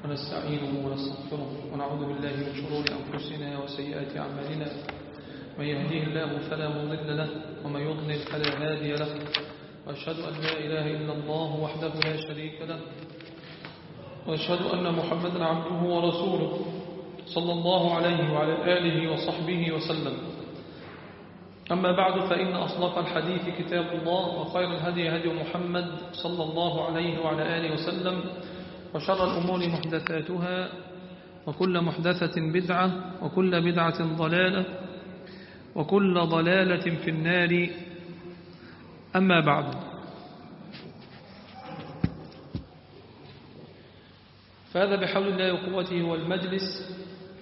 ونستعينه ونستغفره ونعوذ بالله من شرور أنفسنا وسيئات أعمالنا. من يهديه الله فلا مضل له ومن يضلل فلا هادي له، وأشهد أن لا إله إلا الله وحده لا شريك له، وأشهد أن محمدا عبده ورسوله صلى الله عليه وعلى آله وصحبه وسلم. أما بعد، فإن أصدق الحديث كتاب الله، وخير الهدي هدي محمد صلى الله عليه وعلى آله وسلم، وشر الأمور محدثاتها، وكل محدثة بدعة، وكل بدعة ضلالة، وكل ضلالة في النار. أما بعد، فهذا بحول الله وقوته هو المجلس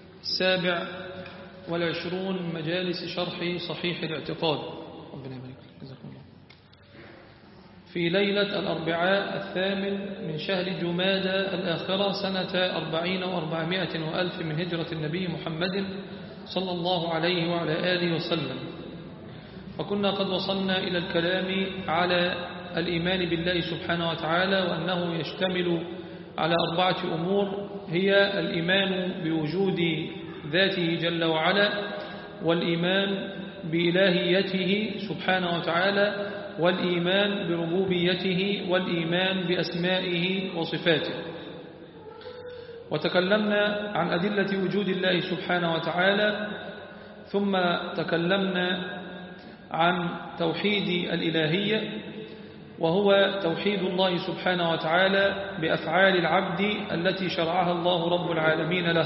27 من مجالس شرح صحيح الاعتقاد. ربنا يبارك لك، جزاكم الله. في ليلة الأربعاء 8 من شهر جمادى الآخرة سنة 40 و400 وألف من هجرة النبي محمد صلى الله عليه وعلى آله وسلم، وكنا قد وصلنا إلى الكلام على الإيمان بالله سبحانه وتعالى، وأنه يشتمل على 4 أمور، هي الإيمان بوجود ذاته جل وعلا، والإيمان بإلهيته سبحانه وتعالى، والإيمان بربوبيته، والإيمان بأسمائه وصفاته. وتكلمنا عن أدلة وجود الله سبحانه وتعالى، ثم تكلمنا عن توحيد الإلهية، وهو توحيد الله سبحانه وتعالى بأفعال العبد التي شرعها الله رب العالمين له،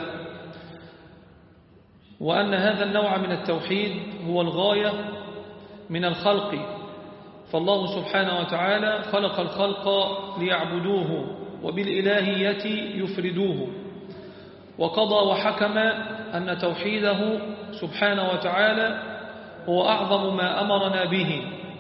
وأن هذا النوع من التوحيد هو الغاية من الخلق، فالله سبحانه وتعالى خلق الخلق ليعبدوه وبالإلهية يفردوه، وقضى وحكم أن توحيده سبحانه وتعالى هو أعظم ما أمرنا به،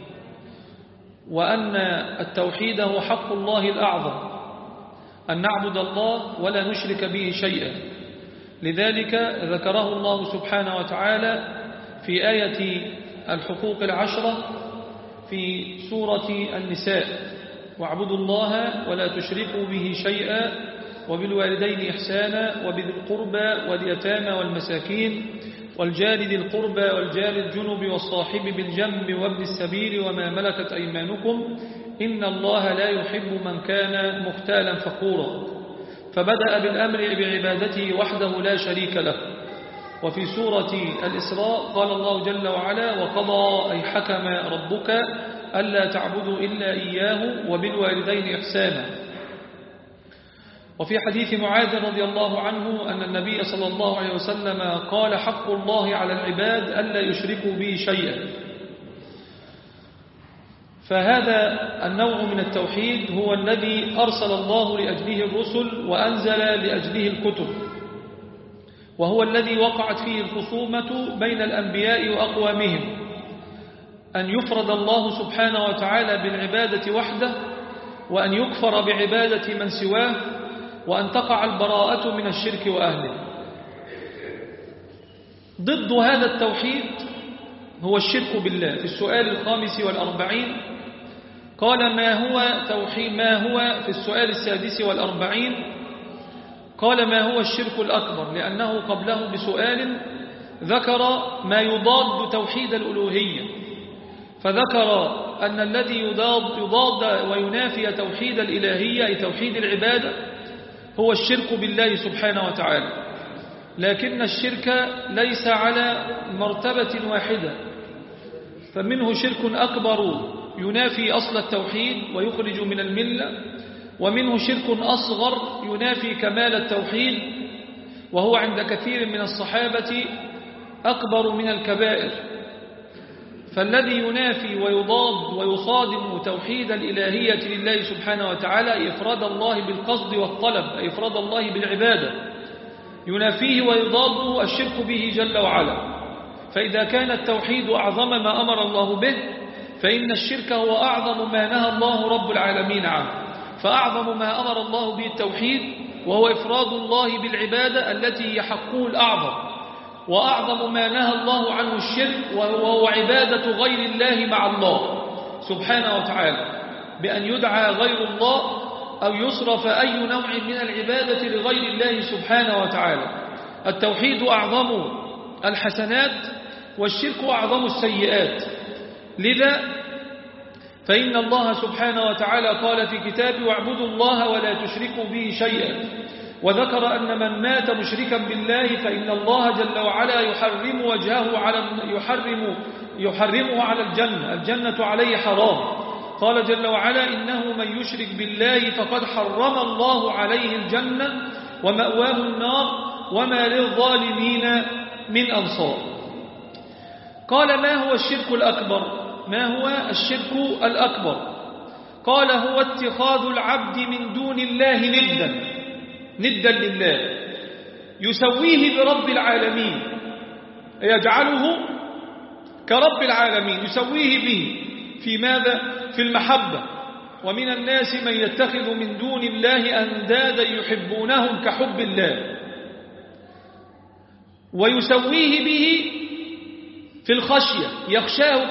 وأن التوحيد هو حق الله الأعظم، أن نعبد الله ولا نشرك به شيئا. لذلك ذكره الله سبحانه وتعالى في آية الحقوق 10 في سورة النساء: واعبدوا الله ولا تشركوا به شيئا وبالوالدين إحسانا وبذي القربى واليتامى والمساكين والجار ذي القربى والجار الجنب والصاحب بالجنب وابن السبيل وما ملكت أيمانكم إن الله لا يحب من كان مختالا فخورا. فبدأ بالأمر بعبادته وحده لا شريك له. وفي سورة الإسراء قال الله جل وعلا: وقضى أي حكم ربك ألا تعبدوا إلا إياه وبالوالدين إحسانا. وفي حديث معاذ رضي الله عنه أن النبي صلى الله عليه وسلم قال: حق الله على العباد ألا يشركوا به شيئا. فهذا النوع من التوحيد هو الذي أرسل الله لأجله الرسل وأنزل لأجله الكتب، وهو الذي وقعت فيه الخصومة بين الأنبياء وأقوامهم، أن يفرد الله سبحانه وتعالى بالعبادة وحده، وأن يكفر بعبادة من سواه، وأن تقع البراءة من الشرك وأهله. ضد هذا التوحيد هو الشرك بالله. في السؤال 45 قال: ما هو في السؤال 46 قال: ما هو الشرك الأكبر؟ لأنه قبله بسؤال ذكر ما يضاد توحيد الألوهية، فذكر أن الذي يضاد وينافي توحيد الإلهية أي توحيد العبادة هو الشرك بالله سبحانه وتعالى. لكن الشرك ليس على مرتبة واحدة، فمنه شرك أكبر ينافي أصل التوحيد ويخرج من الملة، ومنه شرك أصغر ينافي كمال التوحيد، وهو عند كثير من الصحابة أكبر من الكبائر. فالذي ينافي ويضاد ويصادم توحيد الإلهية لله سبحانه وتعالى إفراد الله بالقصد والطلب، إفراد الله بالعبادة، ينافيه ويضاده الشرك به جل وعلا. فإذا كان التوحيد أعظم ما أمر الله به، فإن الشرك هو أعظم ما نهى الله رب العالمين عنه. فأعظم ما أمر الله به التوحيد، وهو إفراد الله بالعبادة التي هي حقه الأعظم، وأعظم ما نهى الله عنه الشرك، وهو عبادة غير الله مع الله سبحانه وتعالى، بأن يدعى غير الله أو يصرف أي نوع من العبادة لغير الله سبحانه وتعالى. التوحيد أعظم الحسنات والشرك أعظم السيئات. لذا فإن الله سبحانه وتعالى قال في كتابه: واعبدوا الله ولا تشركوا به شيئا. وذكر أن من مات مشركا بالله فإن الله جل وعلا يحرم وجهه يحرمه على الجنة عليه حرام. قال جل وعلا: إنه من يشرك بالله فقد حرم الله عليه الجنة ومأواه النار وما للظالمين من أنصار. قال: ما هو الشرك الأكبر؟ ما هو الشرك الأكبر؟ قال: هو اتخاذ العبد من دون الله ندا لله، يسويه برب العالمين، يجعله كرب العالمين، يسويه به في ماذا؟ في المحبة. ومن الناس من يتخذ من دون الله أندادا يحبونهم كحب الله، ويسويه به في الخشية، يخشاه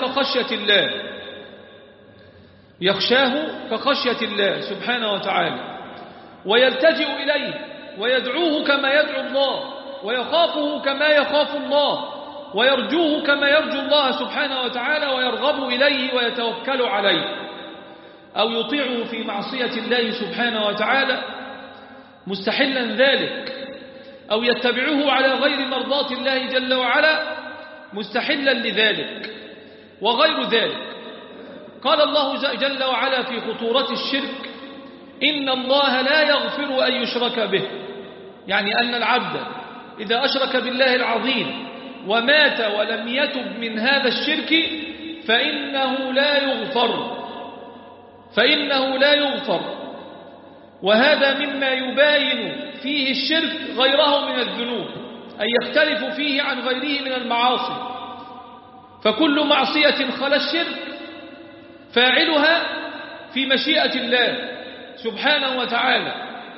كخشية الله سبحانه وتعالى، ويلتجئ إليه ويدعوه كما يدعو الله، ويخافه كما يخاف الله، ويرجوه كما يرجو الله سبحانه وتعالى، ويرغب إليه ويتوكل عليه، أو يطيعه في معصية الله سبحانه وتعالى مستحلا ذلك، أو يتبعه على غير مرضاة الله جل وعلا مستحلا لذلك، وغير ذلك. قال الله جل وعلا في خطورة الشرك: إن الله لا يغفر أن يشرك به، يعني أن العبد إذا أشرك بالله العظيم ومات ولم يتب من هذا الشرك فإنه لا يغفر. وهذا مما يباين فيه الشرك غيره من الذنوب، أي يختلف فيه عن غيره من المعاصي. فكل معصية خلا الشرك فاعلها في مشيئة الله سبحانه وتعالى.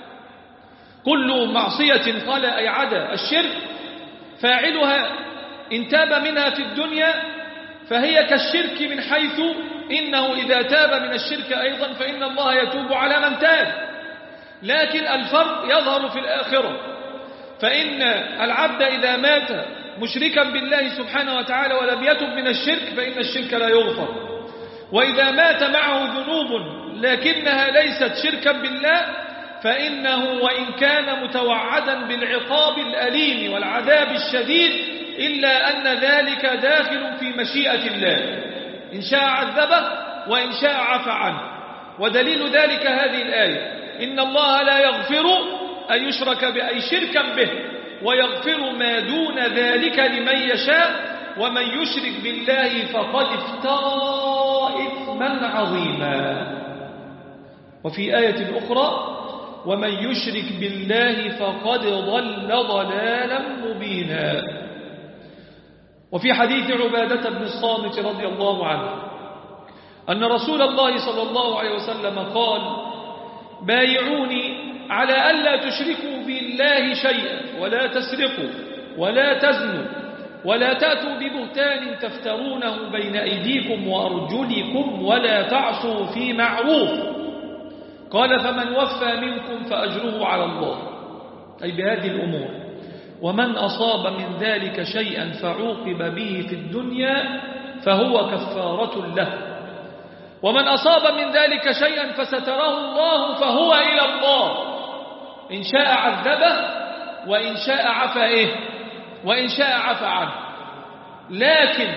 كل معصية خلا أي عدا الشرك فاعلها إن تاب منها في الدنيا فهي كالشرك، من حيث إنه إذا تاب من الشرك أيضا فإن الله يتوب على من تاب. لكن الفرق يظهر في الآخرة، فإن العبد إذا مات مشركا بالله سبحانه وتعالى ولم يتب من الشرك فإن الشرك لا يغفر. وإذا مات معه ذنوب لكنها ليست شركا بالله فإنه وإن كان متوعدا بالعقاب الأليم والعذاب الشديد إلا أن ذلك داخل في مشيئة الله، إن شاء عذبه وإن شاء عفى عنه. ودليل ذلك هذه الآية: إن الله لا يغفر أن يشرك بأي شركا به ويغفر ما دون ذلك لمن يشاء ومن يشرك بالله فقد افترى إثما عظيما. وفي آية أخرى: ومن يشرك بالله فقد ضل ضلالا مبينا. وفي حديث عبادة بن الصامت رضي الله عنه أن رسول الله صلى الله عليه وسلم قال: بايعوني على ألا تشركوا بالله شيئا ولا تسرقوا ولا تزنوا ولا تأتوا ببهتان تفترونه بين أيديكم وأرجلكم ولا تعصوا في معروف. قال: فمن وفى منكم فأجره على الله، أي بهذه الأمور. ومن أصاب من ذلك شيئا فعوقب به في الدنيا فهو كفارة له، ومن أصاب من ذلك شيئا فستره الله فهو إلى الله، إن شاء عذبه وإن شاء عفى وإن شاء عفى عنه. لكن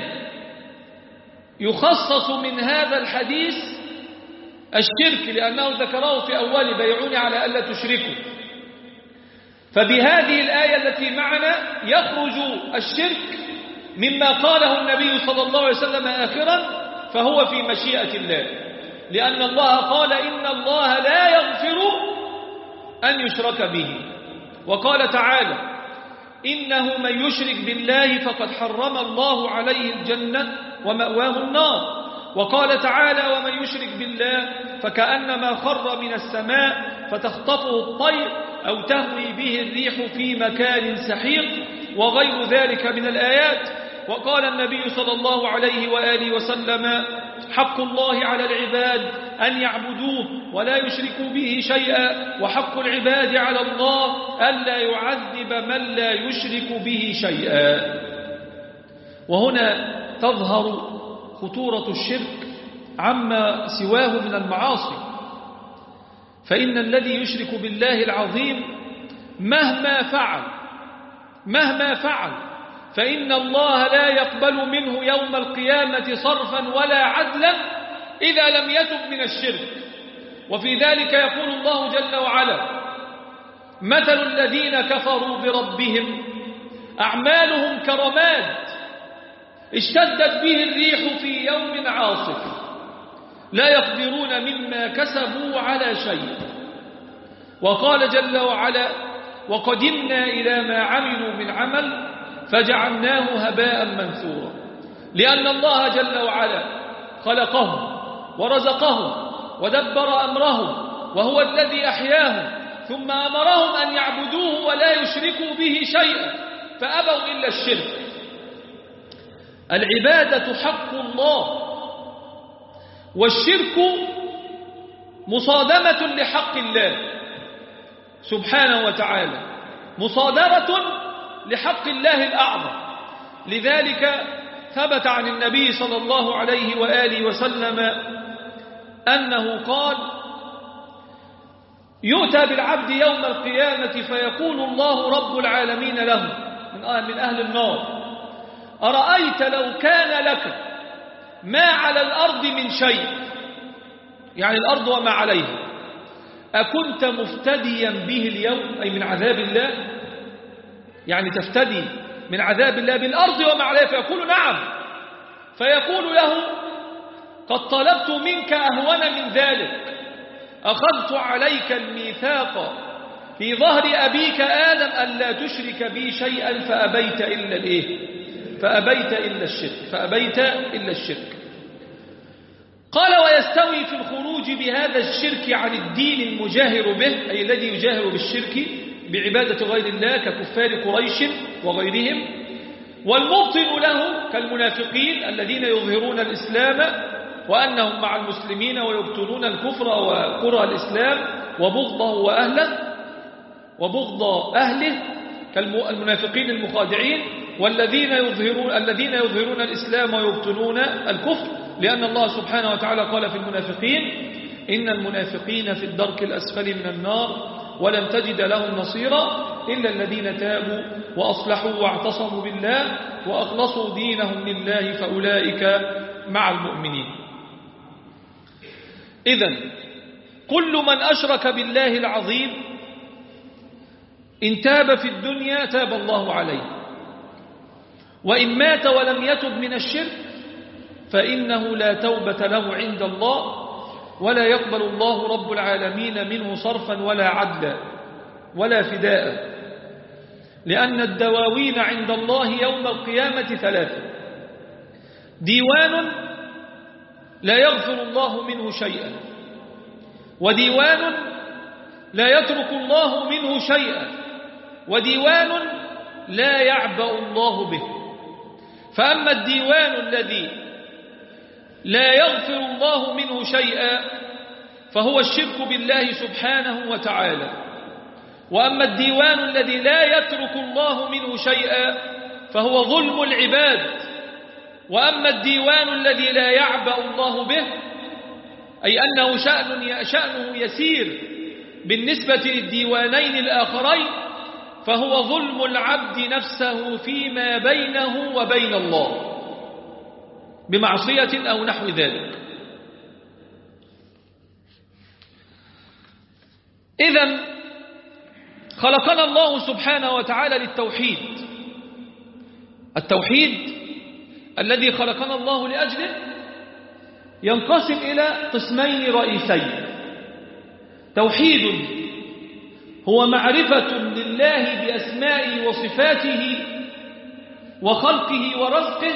يخصص من هذا الحديث الشرك لأنه ذكره في أول: بيعوني على ألا تشركوا. فبهذه الآية التي معنا يخرج الشرك مما قاله النبي صلى الله عليه وسلم آخرا، فهو في مشيئة الله، لأن الله قال: إن الله لا يغفر أن يشرك به. وقال تعالى: إنه من يشرك بالله فقد حرم الله عليه الجنة ومأواه النار. وقال تعالى: ومن يشرك بالله فكأنما خر من السماء فتخطفه الطير أو تهوي به الريح في مكان سحيق، وغير ذلك من الآيات. وقال النبي صلى الله عليه وآله وسلم: حق الله على العباد أن يعبدوه ولا يشركوا به شيئا، وحق العباد على الله ألا يعذب من لا يشرك به شيئا. وهنا تظهر خطورة الشرك عما سواه من المعاصي، فإن الذي يشرك بالله العظيم مهما فعل فإن الله لا يقبل منه يوم القيامة صرفا ولا عدلا إذا لم يتب من الشرك. وفي ذلك يقول الله جل وعلا: مثل الذين كفروا بربهم أعمالهم كرماد اشتدت به الريح في يوم عاصف لا يقدرون مما كسبوا على شيء. وقال جل وعلا: وقدمنا إلى ما عملوا من عمل فجعلناه هباء منثورا. لأن الله جل وعلا خلقهم ورزقهم ودبر أمرهم، وهو الذي أحياهم، ثم أمرهم أن يعبدوه ولا يشركوا به شيئا، فأبوا إلا الشرك. العبادة حق الله، والشرك مصادمة لحق الله سبحانه وتعالى، مصادرة لحق الله الأعظم. لذلك ثبت عن النبي صلى الله عليه وآله وسلم أنه قال: يؤتى بالعبد يوم القيامة فيقول الله رب العالمين له من أهل النار: أرأيت لو كان لك ما على الأرض من شيء، يعني الأرض وما عليها، أكنت مفتديا به اليوم، أي من عذاب الله، يعني تفتدي من عذاب الله بالأرض وما عليها؟ فيقول: نعم. فيقول له: قد طلبت منك أهون من ذلك، أخذت عليك الميثاق في ظهر أبيك آدم ألا تشرك بي شيئا فأبيت إلا الشرك. قال: ويستوي في الخروج بهذا الشرك عن الدين المجاهر به، أي الذي يجاهر بالشرك بعبادة غير الله ككفار قريش وغيرهم، والمبطن له كالمنافقين الذين يظهرون الإسلام وأنهم مع المسلمين ويبطنون الكفر وكره الإسلام وبغض أهله كالمنافقين المخادعين، والذين يظهرون الإسلام ويبطنون الكفر، لأن الله سبحانه وتعالى قال في المنافقين: إن المنافقين في الدرك الأسفل من النار ولن تجد لهم نصيرا إلا الذين تابوا وأصلحوا واعتصموا بالله وأخلصوا دينهم لله فأولئك مع المؤمنين. إذن كل من أشرك بالله العظيم إن تاب في الدنيا تاب الله عليه، وإن مات ولم يتب من الشرك فإنه لا توبة له عند الله، ولا يقبل الله رب العالمين منه صرفا ولا عدلا ولا فداء. لأن الدواوين عند الله يوم القيامة ثلاثة: ديوان لا يغفر الله منه شيئا، وديوان لا يترك الله منه شيئا، وديوان لا يعبأ الله به. فأما الديوان الذي لا يغفر الله منه شيئا فهو الشرك بالله سبحانه وتعالى، وأما الديوان الذي لا يترك الله منه شيئا فهو ظلم العباد، وأما الديوان الذي لا يعبأ الله به، أي أنه شأنه يسير بالنسبة للديوانين الآخرين، فهو ظلم العبد نفسه فيما بينه وبين الله بمعصية أو نحو ذلك. إذن خلقنا الله سبحانه وتعالى للتوحيد، التوحيد الذي خلقنا الله لأجله ينقسم إلى قسمين رئيسين: توحيد هو معرفة لله بأسمائه وصفاته وخلقه ورزقه،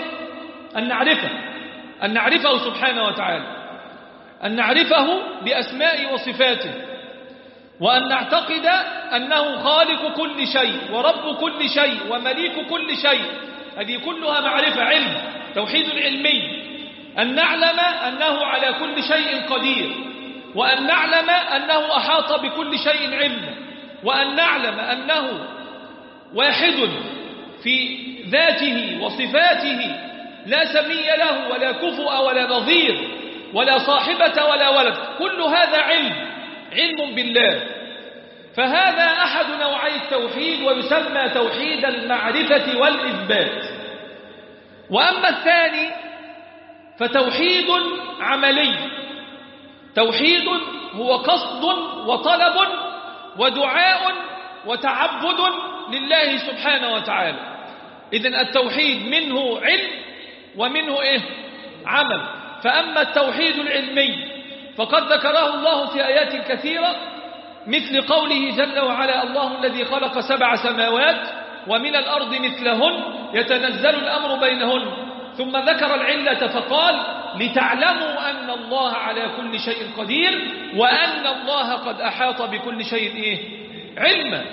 أن نعرفه سبحانه وتعالى، أن نعرفه بأسمائه وصفاته، وأن نعتقد أنه خالق كل شيء ورب كل شيء ومليك كل شيء، هذه كلها معرفة، علم، توحيد علمي، أن نعلم أنه على كل شيء قدير، وأن نعلم أنه أحاط بكل شيء علما، وأن نعلم أنه واحد في ذاته وصفاته، لا سمي له ولا كفؤ ولا نظير ولا صاحبة ولا ولد. كل هذا علم بالله. فهذا أحد نوعي التوحيد، ويسمى توحيد المعرفة والإثبات. وأما الثاني فتوحيد عملي، توحيد هو قصد وطلب ودعاء وتعبد لله سبحانه وتعالى. إذن التوحيد منه علم ومنه عمل. فأما التوحيد العلمي فقد ذكره الله في آيات كثيرة، مثل قوله جل وعلا: الله الذي خلق 7 سماوات ومن الأرض مثلهن يتنزل الأمر بينهن، ثم ذكر العلة فقال: لتعلموا أن الله على كل شيء قدير وأن الله قد أحاط بكل شيء علما.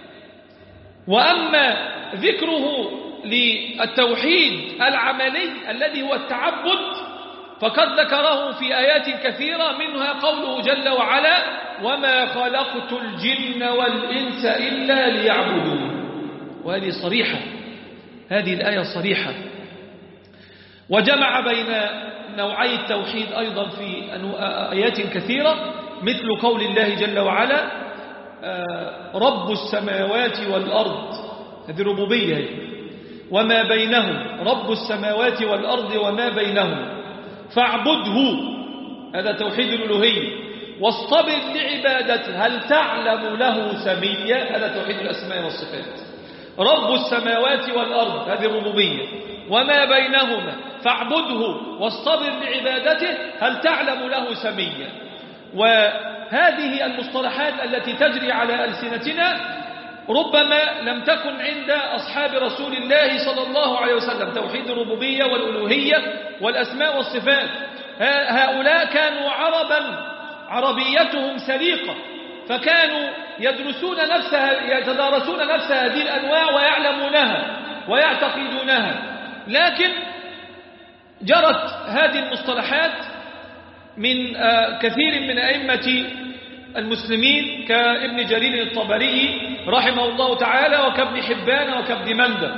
وأما ذكره للتوحيد العملي الذي هو التعبد فقد ذكره في آيات كثيرة، منها قوله جل وعلا: وما خلقت الجن والإنس إلا ليعبدون. وهذه صريحة، هذه الآية صريحة. وجمع بين نوعي التوحيد أيضا في آيات كثيرة، مثل قول الله جل وعلا: رب السماوات والأرض، هذه ربوبية، وما بينهم، رب السماوات والأرض وما بينهم فاعبده، هذا توحيد الألوهية، واصطبر لعبادته هل تعلم له سميا، هذا توحيد الأسماء والصفات. رب السماوات والأرض، هذه الربوبية، وما بينهما فاعبده واصطبر لعبادته هل تعلم له سميا. وهذه المصطلحات التي تجري على ألسنتنا ربما لم تكن عند أصحاب رسول الله صلى الله عليه وسلم، توحيد الربوبية والألوهية والأسماء والصفات. هؤلاء كانوا عربيتهم سليقة، فكانوا يتدارسون نفس هذه الأنواع ويعلمونها ويعتقدونها. لكن جرت هذه المصطلحات من كثير من أئمة المسلمين كابن جرير الطبري رحمه الله تعالى، وكابن حبان وكابن مندى.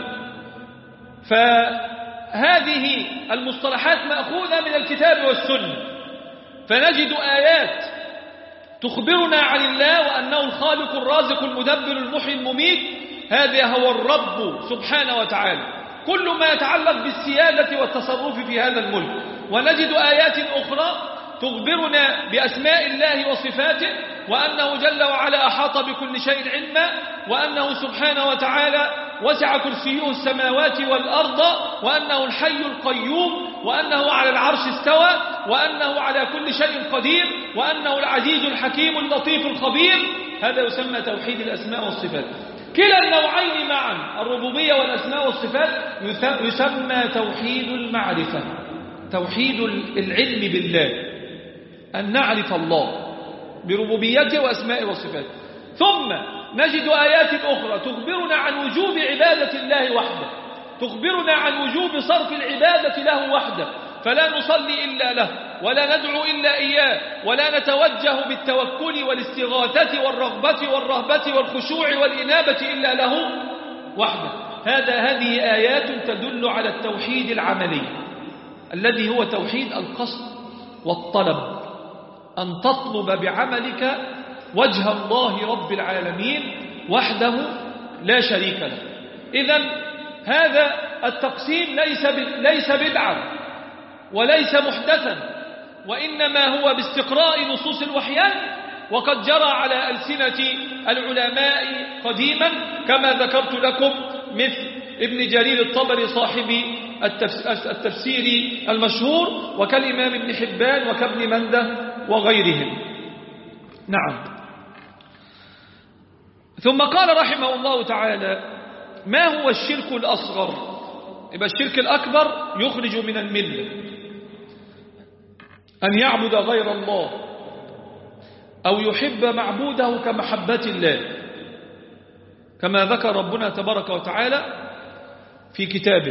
فهذه المصطلحات مأخوذة من الكتاب والسنة، فنجد آيات تخبرنا عن الله وأنه الخالق الرازق المدبر المحيي المميت، هذا هو الرب سبحانه وتعالى، كل ما يتعلق بالسيادة والتصرف في هذا الملك. ونجد آيات أخرى تخبرنا بأسماء الله وصفاته، وأنه جل وعلا أحاط بكل شيء علما، وأنه سبحانه وتعالى وسع كرسيه السماوات والأرض، وأنه الحي القيوم، وأنه على العرش استوى، وأنه على كل شيء قدير، وأنه العزيز الحكيم اللطيف الخبير. هذا يسمى توحيد الأسماء والصفات. كلا النوعين معا، الربوبية والأسماء والصفات، يسمى توحيد المعرفة، توحيد العلم بالله، أن نعرف الله بربوبيته وأسمائه وصفاته. ثم نجد آيات أخرى تخبرنا عن وجوب عبادة الله وحده، تخبرنا عن وجوب صرف العبادة له وحده، فلا نصلي إلا له، ولا ندعو إلا إياه، ولا نتوجه بالتوكل والاستغاثة والرغبة والرهبة والخشوع والإنابة إلا له وحده. هذه آيات تدل على التوحيد العملي الذي هو توحيد القصد والطلب، أن تطلب بعملك وجه الله رب العالمين وحده لا شريك له. إذن هذا التقسيم ليس بدعا وليس محدثا، وإنما هو باستقراء نصوص الوحيان، وقد جرى على ألسنة العلماء قديما كما ذكرت لكم، مثل ابن جرير الطبري صاحب التفسير المشهور، وكالإمام ابن حبان وكابن مندى وغيرهم. نعم. ثم قال رحمه الله تعالى: ما هو الشرك الأصغر؟ يبقى الشرك الأكبر يخرج من الملة، أن يعبد غير الله أو يحب معبوده كمحبة الله، كما ذكر ربنا تبارك وتعالى: في كتابه.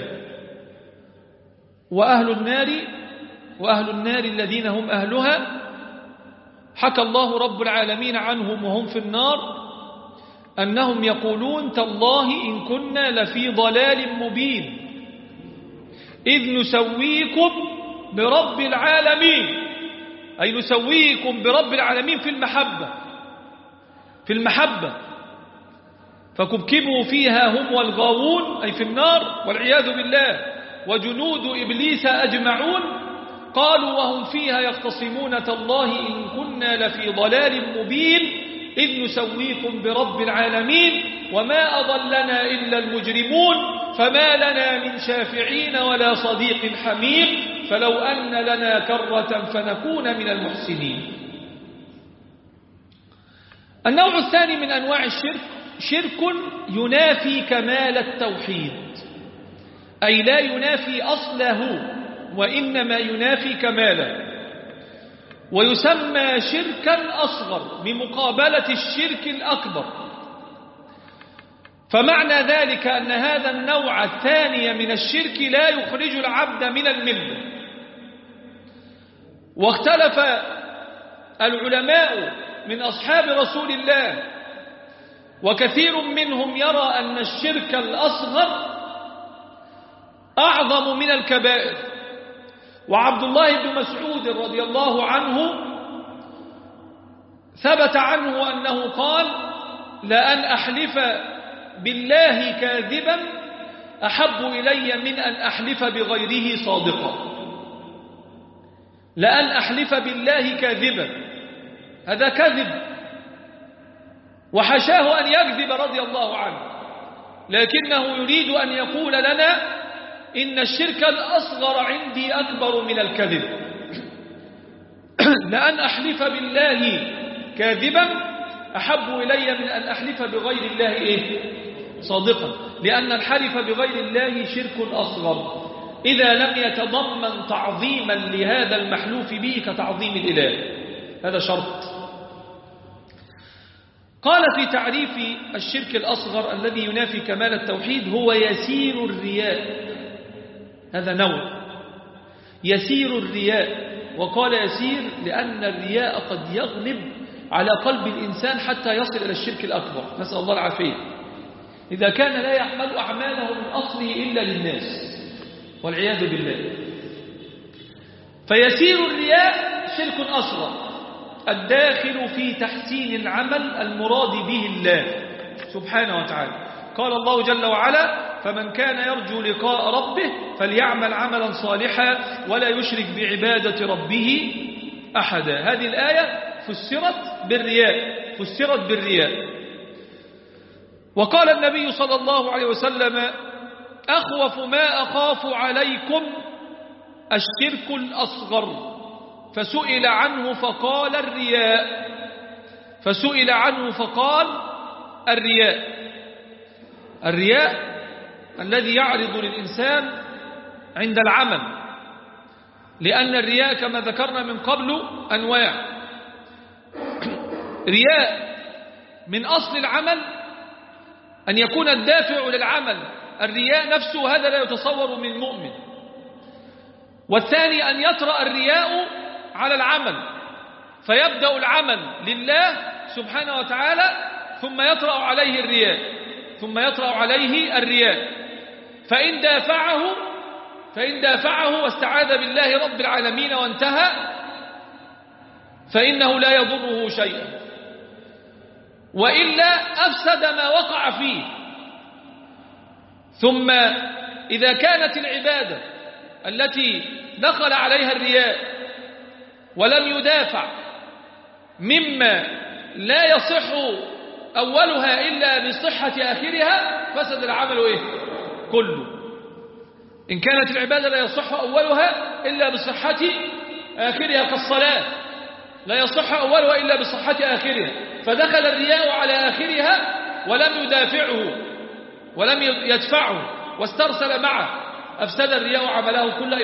وأهل النار الذين هم أهلها حكى الله رب العالمين عنهم وهم في النار أنهم يقولون تالله إن كنا لفي ضلال مبين إذ نسويكم برب العالمين، أي نسويكم برب العالمين في المحبة فكبكبوا فيها هم والغاوون، أي في النار والعياذ بالله، وجنود إبليس أجمعون. قالوا وهم فيها يختصمون تالله إن كنا لفي ضلال مبين إذ نسويكم برب العالمين وما أضلنا إلا المجرمون فما لنا من شافعين ولا صديق حميم فلو أن لنا كرة فنكون من المحسنين. النوع الثاني من أنواع الشرك شرك ينافي كمال التوحيد، أي لا ينافي أصله وإنما ينافي كماله، ويسمى شركا أصغر بمقابلة الشرك الأكبر. فمعنى ذلك أن هذا النوع الثاني من الشرك لا يخرج العبد من الملة. واختلف العلماء من أصحاب رسول الله، وكثير منهم يرى أن الشرك الأصغر أعظم من الكبائر. وعبد الله بن مسعود رضي الله عنه ثبت عنه أنه قال لأن أحلف بالله كاذبا أحب إلي من أن أحلف بغيره صادقا. لأن أحلف بالله كاذبا، هذا كذب وحشاه أن يكذب رضي الله عنه، لكنه يريد أن يقول لنا إن الشرك الأصغر عندي أكبر من الكذب. لأن أحلف بالله كاذبا أحب إلي من أن أحلف بغير الله صادقا، لأن الحلف بغير الله شرك أصغر إذا لم يتضمن تعظيما لهذا المحلوف به كتعظيم الإله. هذا شرط. قال في تعريف الشرك الأصغر الذي ينافي كمال التوحيد هو يسير الرياء. هذا نوع يسير الرياء، وقال يسير لأن الرياء قد يغلب على قلب الإنسان حتى يصل إلى الشرك الأكبر، نسأل الله العافية. إذا كان لا يعمل أعماله من أصله إلا للناس والعياذ بالله. فيسير الرياء شرك أصغر الداخل في تحسين العمل المراد به الله سبحانه وتعالى. قال الله جل وعلا فمن كان يرجو لقاء ربه فليعمل عملا صالحا ولا يشرك بعبادة ربه أحدا. هذه الآية فسرت بالرياء. وقال النبي صلى الله عليه وسلم أخوف ما أخاف عليكم الشرك الأصغر، فسئل عنه فقال الرياء الذي يعرض للإنسان عند العمل، لأن الرياء كما ذكرنا من قبل أنواع. رياء من أصل العمل أن يكون الدافع للعمل الرياء نفسه، هذا لا يتصور من مؤمن. والثاني أن يطرأ الرياء على العمل فيبدأ العمل لله سبحانه وتعالى ثم يطرأ عليه الرياء فإن دافعه واستعاذ بالله رب العالمين وانتهى فإنه لا يضره شيئا، وإلا أفسد ما وقع فيه. ثم إذا كانت العبادة التي دخل عليها الرياء ولم يدافع مما لا يصح أولها إلا بصحة آخرها فسد العمل كله. إن كانت العبادة لا يصح أولها إلا بصحة آخرها كالصلاة لا يصح أولها إلا بصحة آخرها، فدخل الرياء على آخرها ولم يدافعه ولم يدفعه واسترسل معه، أفسد الرياء عمله كله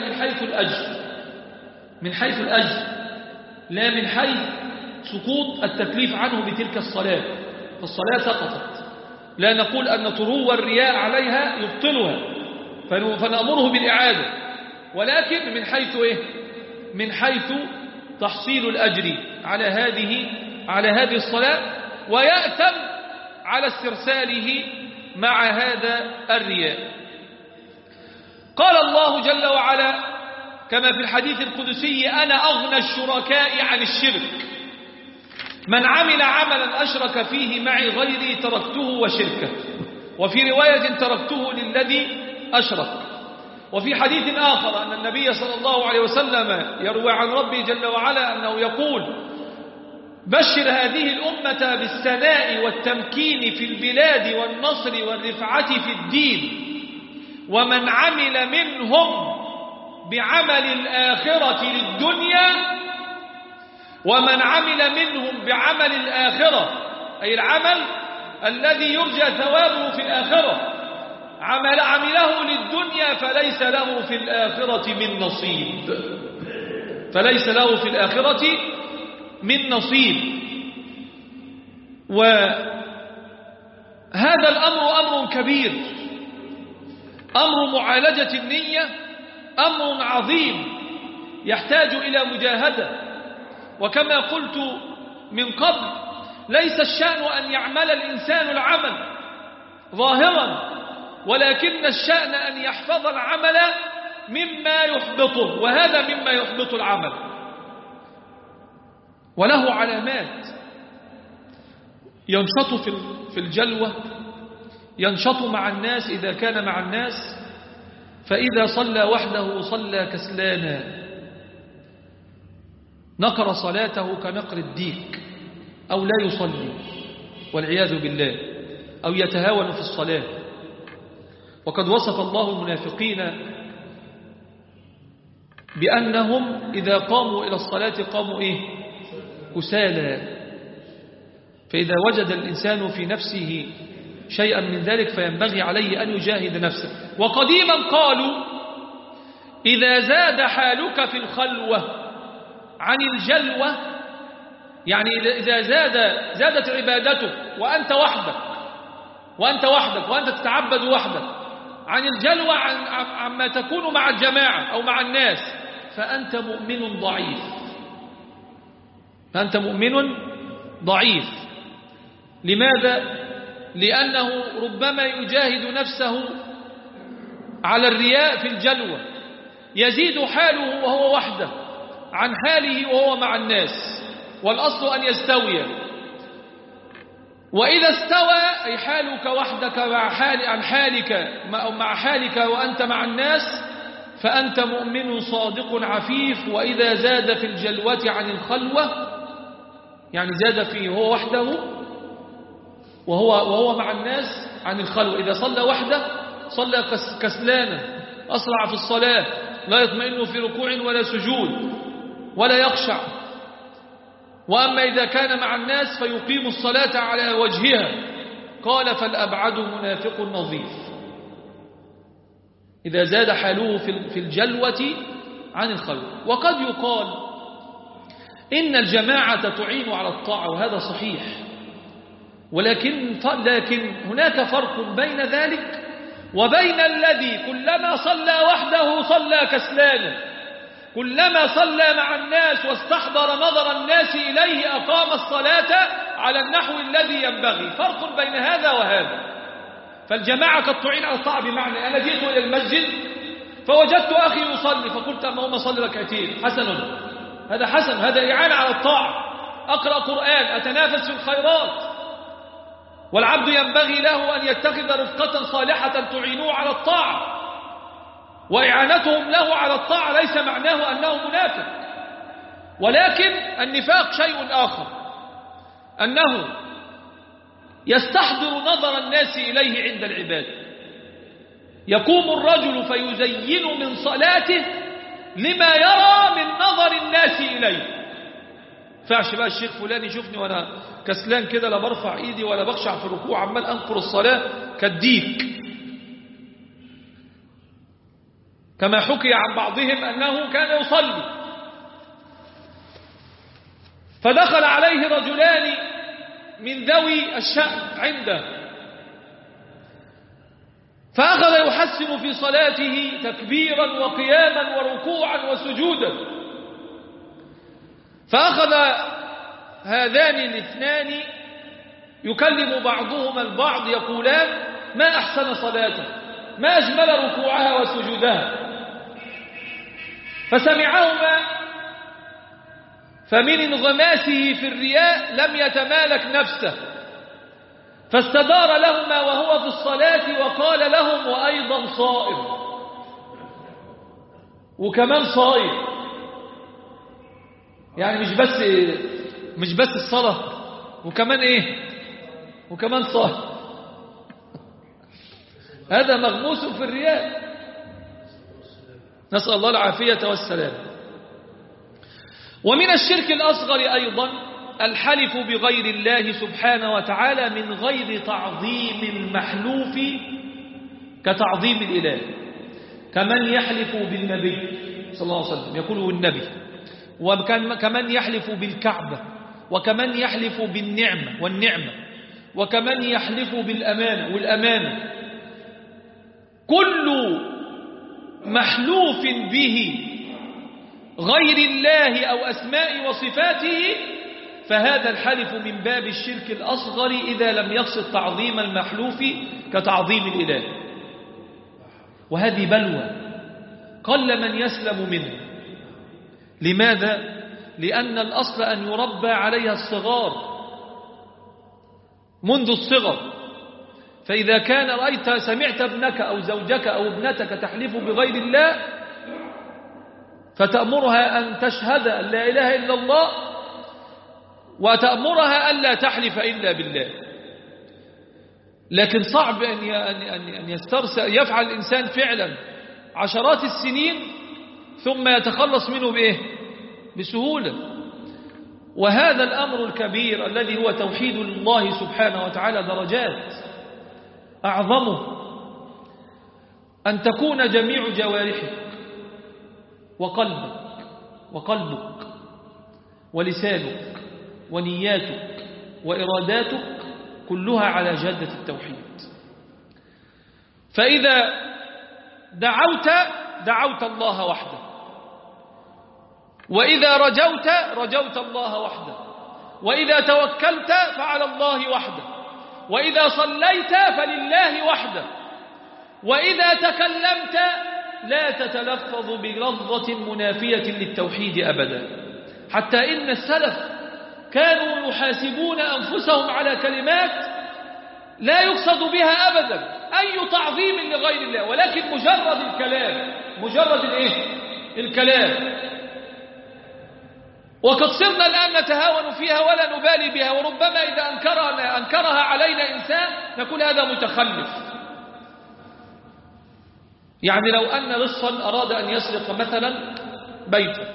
من حيث الأجر لا من حيث سقوط التكليف عنه بتلك الصلاة. فالصلاة سقطت، لا نقول أن طرو الرياء عليها يبطلها، فنأمره بالإعادة، ولكن من حيث إيه؟ من حيث تحصيل الأجر على هذه الصلاة، ويأتم على استرساله مع هذا الرياء. قال الله جل وعلا كما في الحديث القدسي: أنا أغنى الشركاء عن الشرك، من عمل عملا أشرك فيه معي غيري تركته وشركه، وفي رواية تركته للذي أشرك. وفي حديث آخر أن النبي صلى الله عليه وسلم يروي عن ربه جل وعلا أنه يقول: بشر هذه الأمة بالثناء والتمكين في البلاد والنصر والرفعة في الدين، ومن عمل منهم بعمل الآخرة للدنيا، ومن عمل منهم بعمل الآخرة أي العمل الذي يرجى ثوابه في الآخرة عمله للدنيا فليس له في الآخرة من نصيب، فليس له في الآخرة من نصيب. وهذا الأمر أمر كبير، أمر معالجة النية أمر عظيم يحتاج إلى مجاهدة. وكما قلت من قبل، ليس الشأن أن يعمل الإنسان العمل ظاهرا، ولكن الشأن أن يحفظ العمل مما يحبطه، وهذا مما يحبط العمل، وله علامات. ينشط في الجلوة، ينشط مع الناس إذا كان مع الناس، فإذا صلى وحده صلى كسلانا، نقر صلاته كنقر الديك، أو لا يصلي والعياذ بالله، أو يتهاون في الصلاة. وقد وصف الله المنافقين بأنهم إذا قاموا إلى الصلاة قاموا كسالى. فإذا وجد الإنسان في نفسه شيئا من ذلك فينبغي عليه أن يجاهد نفسه. وقديما قالوا: إذا زاد حالك في الخلوة عن الجلوة، يعني إذا زادت عبادتك وأنت وحدك وأنت تتعبد وحدك عن الجلوة عما تكون مع الجماعة أو مع الناس، فأنت مؤمن ضعيف. لماذا؟ لأنه ربما يجاهد نفسه على الرياء في الجلوة، يزيد حاله وهو وحده عن حاله وهو مع الناس، والأصل أن يستوي. وإذا استوى أي حالك وحدك مع حالك وأنت مع الناس، فأنت مؤمن صادق عفيف. وإذا زاد في الجلوة عن الخلوة، يعني زاد فيه هو وحده وهو مع الناس عن الخلوة، إذا صلى وحده صلى كسلانا، أسرع في الصلاة، لا يطمئن في ركوع ولا سجود ولا يخشع. وأما إذا كان مع الناس فيقيم الصلاة على وجهها. قال: فالأبعد منافق نظيف. إذا زاد حاله في الجلوة عن الخلوة. وقد يقال إن الجماعة تعين على الطاعة، وهذا صحيح، ولكن هناك فرق بين ذلك وبين الذي كلما صلى وحده صلى كسلانا، كلما صلى مع الناس واستحضر نظر الناس إليه أقام الصلاة على النحو الذي ينبغي. فرق بين هذا وهذا. فالجماعة قد تعين على الطاعة، بمعنى أنا جئت إلى المسجد فوجدت أخي يصلي فقلت: اللهم صل ركعتين، حسن، هذا حسن، هذا إعانة على الطاعة. أقرأ قرآن، أتنافس في الخيرات. والعبد ينبغي له أن يتخذ رفقة صالحة تعينه على الطاعة، وإعانتهم له على الطاعة ليس معناه أنه منافق. ولكن النفاق شيء آخر، أنه يستحضر نظر الناس إليه عند العبادة. يقوم الرجل فيزين من صلاته لما يرى من نظر الناس إليه. فعش بقى الشيخ فلان يشوفني وأنا كسلان كده، لا برفع إيدي ولا بخشع في الركوع، عمال أنقر الصلاة كالديك. كما حكي عن بعضهم أنه كان يصلي، فدخل عليه رجلان من ذوي الشأن عنده، فأخذ ويحسن في صلاته تكبيرا وقياما وركوعا وسجودا. فأخذ هذان الاثنان يكلم بعضهما البعض يقولان ما أحسن صلاته، ما أجمل ركوعها وسجودها. فسمعهما فمن انغماسه في الرياء لم يتمالك نفسه، فاستدار لهما وهو في الصلاة وقال لهم وأيضا صائم، وكمان صائم. يعني مش بس الصلاة، وكمان ايه؟ وكمان صائم. هذا مغموس في الرياء، نسأل الله العافية والسلام. ومن الشرك الأصغر أيضا الحلف بغير الله سبحانه وتعالى من غير تعظيم المحلوف كتعظيم الإله، كمن يحلف بالنبي صلى الله عليه وسلم يقول النبي، وكمن يحلف بالكعبة، وكمن يحلف بالنعمة والنعمة، وكمن يحلف بالأمانة والأمانة. كل محلوف به غير الله أو أسماء وصفاته فهذا الحلف من باب الشرك الأصغر إذا لم يقصد تعظيم المحلوف كتعظيم الإله. وهذه بلوى قل من يسلم منه. لماذا؟ لأن الأصل أن يربى عليها الصغار منذ الصغر. فإذا كان رأيت سمعت ابنك أو زوجك أو ابنتك تحلف بغير الله فتأمرها أن تشهد أن لا إله إلا الله، وتأمرها أن لا تحلف إلا بالله. لكن صعب أن يفعل الإنسان فعلا عشرات السنين ثم يتخلص منه بإيه؟ بسهولة. وهذا الأمر الكبير الذي هو توحيد الله سبحانه وتعالى درجات. أعظمه أن تكون جميع جوارحك وقلبك ولسانك ونياتك وإراداتك كلها على جادة التوحيد. فإذا دعوت الله وحده، وإذا رجوت الله وحده، وإذا توكلت فعلى الله وحده، وإذا صليت فلله وحده، وإذا تكلمت لا تتلفظ بلفظة منافية للتوحيد أبدا. حتى إن السلف كانوا يحاسبون أنفسهم على كلمات لا يقصد بها أبدا أي تعظيم لغير الله، ولكن مجرد الكلام، مجرد الكلام. وقد صرنا الآن نتهاون فيها ولا نبالي بها، وربما إذا أنكرها علينا إنسان نقول هذا متخلف. يعني لو أن لصا أراد أن يسرق مثلا بيتا،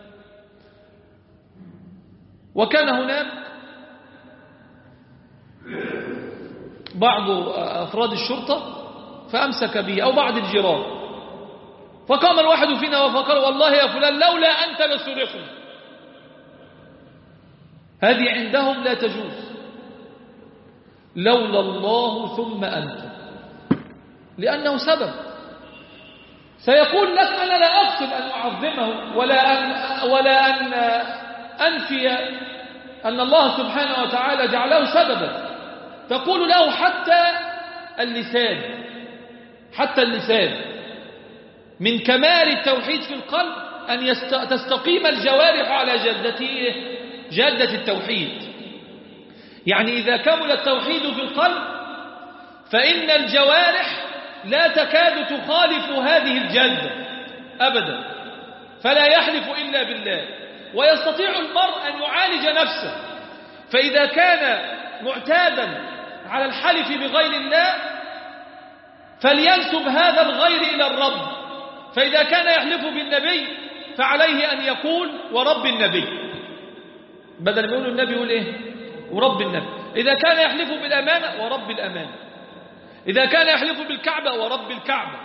وكان هناك بعض أفراد الشرطة فأمسك به أو بعض الجيران، فقام الواحد فينا وفقال والله يا فلان لولا أنت لسرقنا. هذه عندهم لا تجوز، لولا الله ثم أنت، لأنه سبب. سيقول لك أنا لا أقصد أن أعظمه ولا أن أنفي أن الله سبحانه وتعالى جعله سببا. تقول له حتى اللسان من كمال التوحيد في القلب أن تستقيم الجوارح على جادة التوحيد. يعني إذا كمل التوحيد في القلب فإن الجوارح لا تكاد تخالف هذه الجادة أبدا، فلا يحلف إلا بالله. ويستطيع المرء أن يعالج نفسه، فإذا كان معتادا على الحلف بغير الله فلينسب هذا الغير إلى الرب. فإذا كان يحلف بالنبي فعليه أن يقول ورب النبي، بدل ما يقول النبي يقول إيه؟ ورب النبي. إذا كان يحلف بالأمانة ورب الأمانة، إذا كان يحلف بالكعبة ورب الكعبة،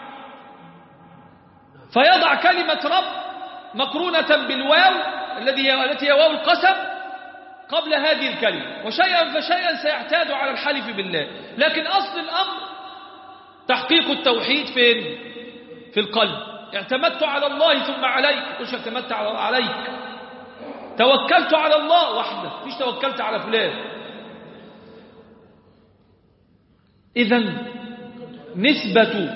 فيضع كلمة رب مقرونة بالواو التي هي واو القسم قبل هذه الكلمة، وشيئا فشيئا سيعتاد على الحلف بالله. لكن أصل الأمر تحقيق التوحيد فين؟ في القلب. اعتمدت على الله ثم عليك، مش اعتمدت عليك. توكلت على الله وحده، مش توكلت على فلان. إذن نسبة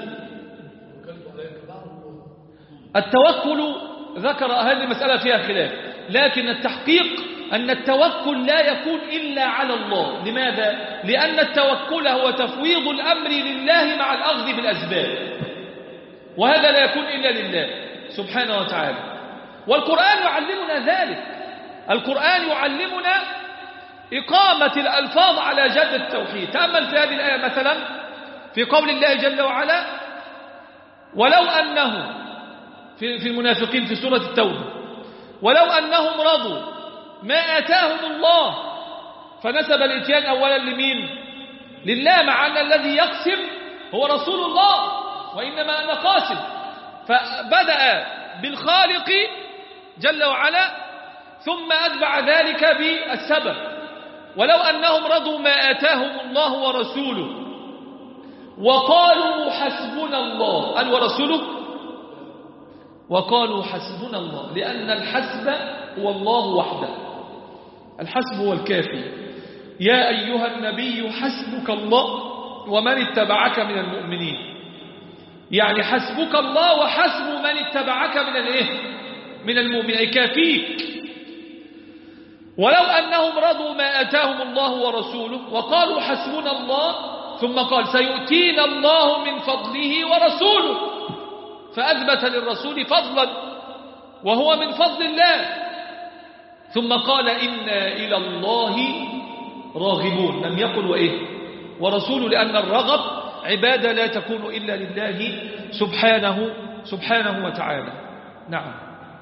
التوكل ذكر هذه المسألة فيها خلاف، لكن التحقيق أن التوكل لا يكون إلا على الله. لماذا؟ لأن التوكل هو تفويض الأمر لله مع الأخذ بالأسباب، وهذا لا يكون إلا لله سبحانه وتعالى. والقرآن يعلمنا ذلك. القرآن يعلمنا إقامة الألفاظ على جد التوحيد. تأمل في هذه الآية مثلا في قول الله جل وعلا: ولو أنهم في المنافقين في سورة التوبة، ولو أنهم رضوا ما آتاهم الله، فنسب الإتيان أولا لمين؟ لله، مع أن الذي يقسم هو رسول الله، وإنما أنا قاسم. فبدأ بالخالق جل وعلا ثم أتبع ذلك بالسبب. ولو أنهم رضوا ما آتاهم الله ورسوله وقالوا حسبنا الله، قال ورسوله، وقالوا حسبنا الله، لأن الحسب هو الله وحده. الحسب هو الكافي. يا أيها النبي حسبك الله ومن اتبعك من المؤمنين. يعني حسبك الله وحسب من اتبعك من المؤمنين، كافيك. ولو أنهم رضوا ما آتاهم الله ورسوله وقالوا حسبنا الله، ثم قال سيؤتينا الله من فضله ورسوله، فأثبت للرسول فضلا وهو من فضل الله. ثم قال إنا إلى الله راغبون، لم يقل ورسوله، لأن الرغب عبادة لا تكون إلا لله سبحانه وتعالى. نعم.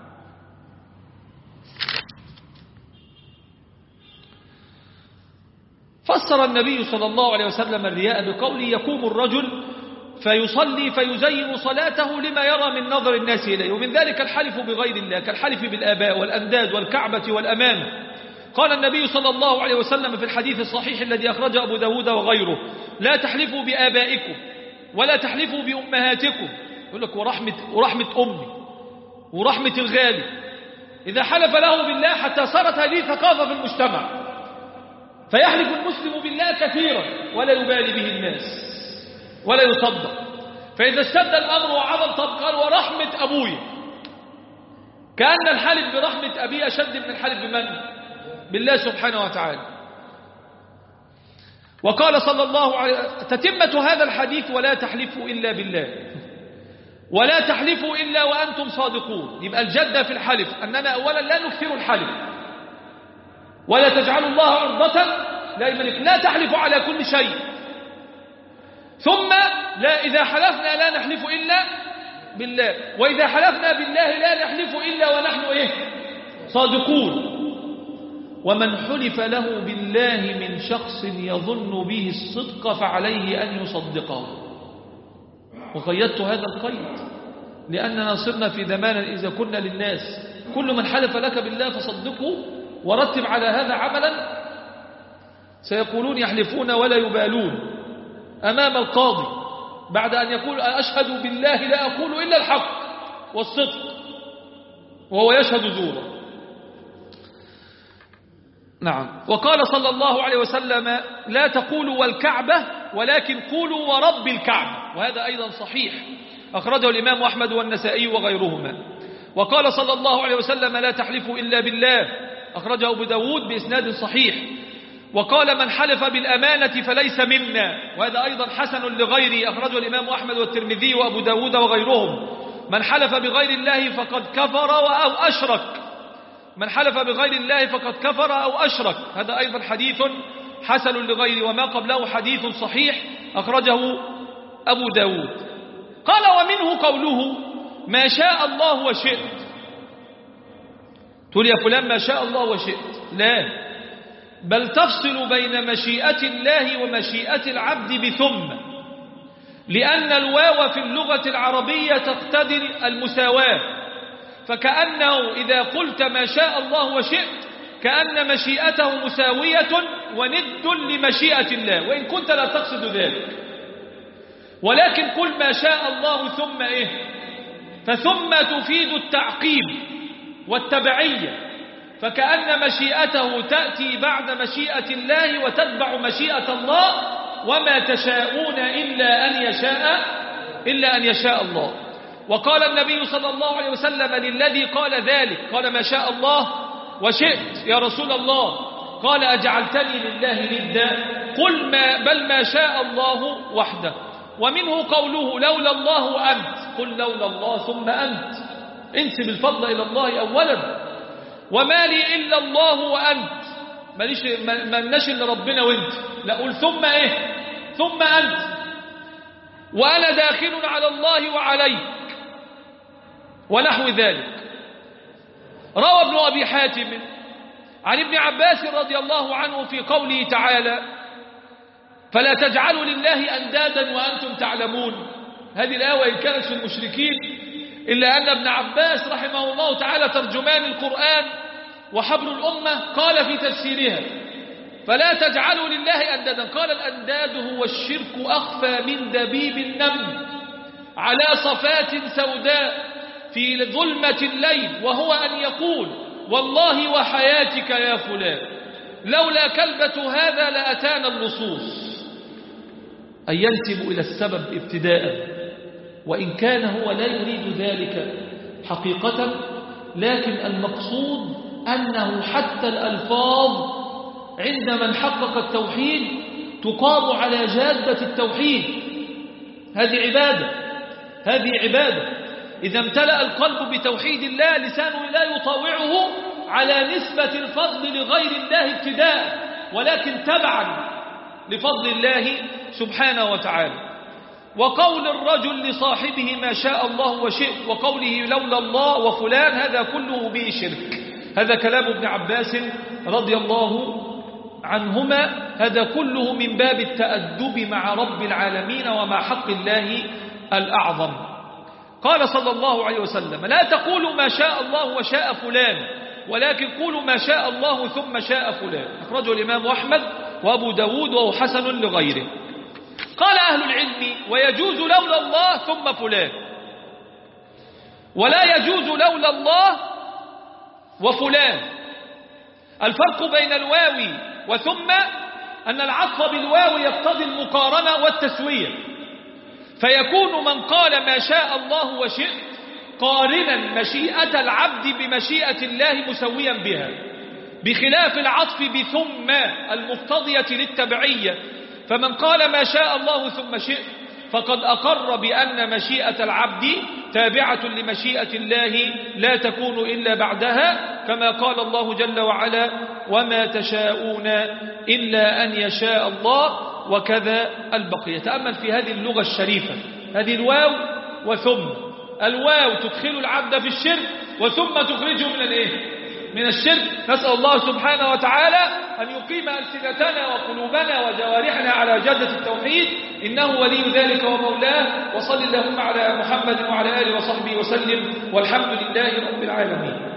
فسر النبي صلى الله عليه وسلم الرياء بقوله: يقوم الرجل فيصلي فيزين صلاته لما يرى من نظر الناس إليه، ومن ذلك الحلف بغير الله كالحلف بالآباء والأنداد والكعبة والأمانة. قال النبي صلى الله عليه وسلم في الحديث الصحيح الذي أخرجه أبو داود وغيره: لا تحلفوا بآبائكم ولا تحلفوا بأمهاتكم. يقول لك ورحمة أمي ورحمة الغالي. إذا حلف له بالله حتى صارت هذه ثقافة في المجتمع، فيحلف المسلم بالله كثيرا ولا يبالي به الناس ولا يصدق. فإذا اشتد الأمر وعظم قال ورحمة أبوي، كأن الحلف برحمة أبي أشد من الحلف بمن؟ بالله سبحانه وتعالى. وقال صلى الله عليه وسلم تتمة هذا الحديث: ولا تحلفوا إلا بالله، ولا تحلفوا إلا وأنتم صادقون. يبقى الجدة في الحلف أننا أولا لا نكثر الحلف، ولا تجعلوا الله عرضة لا تحلفوا على كل شيء. ثم لا، إذا حلفنا لا نحلف إلا بالله، وإذا حلفنا بالله لا نحلف إلا ونحن صادقون. ومن حلف له بالله من شخص يظن به الصدق فعليه أن يصدقه. وقيدت هذا القيد لأننا صرنا في زمان إذا كنا للناس كل من حلف لك بالله فصدقه ورتب على هذا عملا، سيقولون يحلفون ولا يبالون أمام القاضي بعد أن يقول أشهد بالله لا أقول إلا الحق والصدق، وهو يشهد زورا. نعم. وقال صلى الله عليه وسلم: لا تقولوا والكعبة ولكن قولوا ورب الكعبة، وهذا أيضا صحيح، أخرجه الإمام أحمد والنسائي وغيرهما. وقال صلى الله عليه وسلم: لا تحلفوا إلا بالله، أخرجه أبو داود بإسناد صحيح. وقال: من حلف بالأمانة فليس منا، وهذا أيضا حسن لغيره، أخرجه الإمام أحمد والترمذي وأبو داود وغيرهم. من حلف بغير الله فقد كفر أو أشرك، من حلف بغير الله فقد كفر أو أشرك، هذا أيضا حديث حسن لغيره، وما قبله حديث صحيح أخرجه أبو داود. قال: ومنه قوله: ما شاء الله وشئت. تقول يا فلان ما شاء الله وشئت، لا، بل تفصل بين مشيئة الله ومشيئة العبد بثم، لأن الواو في اللغة العربية تقتضي المساواة، فكأنه إذا قلت ما شاء الله وشئت كأن مشيئته مساوية وند لمشيئة الله، وإن كنت لا تقصد ذلك. ولكن قل ما شاء الله ثم إيه؟ فثم تفيد التعقيب والتبعية، فكأن مشيئته تأتي بعد مشيئة الله وتتبع مشيئة الله، وما تشاءون إلا أن يشاء الله. وقال النبي صلى الله عليه وسلم للذي قال ذلك، قال ما شاء الله وشئت يا رسول الله، قال أجعلتني لله ندا؟ قل بل ما شاء الله وحده. ومنه قوله لولا الله أنت، قل لولا الله ثم أنت، انسب الفضل إلى الله أولا. وما لي إلا الله وأنت، مالناش إلا ربنا وانت، لا قل ثم إيه؟ ثم أنت. وأنا داخل على الله وعليك، ونحو ذلك. روى ابن أبي حاتم عن ابن عباس رضي الله عنه في قوله تعالى فلا تجعلوا لله أندادا وأنتم تعلمون. هذه الآية وإن كانت في المشركين، إلا أن ابن عباس رحمه الله تعالى ترجمان القرآن وحبر الأمة قال في تفسيرها فلا تجعلوا لله أندادا، قال الأنداد هو الشرك أخفى من دبيب النمل على صفات سوداء في ظلمة الليل، وهو أن يقول والله وحياتك يا فلان لولا كلبة هذا لأتانا اللصوص، أن ينسب إلى السبب ابتداء، وإن كان هو لا يريد ذلك حقيقة، لكن المقصود أنه حتى الألفاظ عند من حقق التوحيد تقام على جادة التوحيد. هذه عبادة إذا امتلأ القلب بتوحيد الله لسانه لا يطاوعه على نسبة الفضل لغير الله ابتداء، ولكن تبعا لفضل الله سبحانه وتعالى. وقول الرجل لصاحبه ما شاء الله وشئت، وقوله لولا الله وفلان، هذا كله به شرك. هذا كلام ابن عباس رضي الله عنهما، هذا كله من باب التأدب مع رب العالمين ومع حق الله الأعظم. قال صلى الله عليه وسلم لا تقولوا ما شاء الله وشاء فلان، ولكن قولوا ما شاء الله ثم شاء فلان. أخرجه الإمام أحمد وأبو داود وهو حسن لغيره. قال أهل العلم ويجوز لولا الله ثم فلان، ولا يجوز لولا الله وفلان. الفرق بين الواو وثم أن العطف بالواو يقتضي المقارنة والتسوية، فيكون من قال ما شاء الله وشئت قارنا مشيئة العبد بمشيئة الله مسويا بها، بخلاف العطف بثم المقتضية للتبعية. فمن قال ما شاء الله ثم شئت فقد أقر بأن مشيئة العبد تابعة لمشيئة الله لا تكون إلا بعدها، كما قال الله جل وعلا وما تشاءون إلا أن يشاء الله، وكذا البقية. تأمل في هذه اللغة الشريفة، هذه الواو وثم. الواو تدخل العبد في الشرك، وثم تخرجه من الشرك. نسأل الله سبحانه وتعالى أن يقيم ألسنتنا وقلوبنا وجوارحنا على جادة التوحيد، إنه ولي ذلك ومولاه. وصل اللهم على محمد وعلى آله وصحبه وسلم، والحمد لله رب العالمين.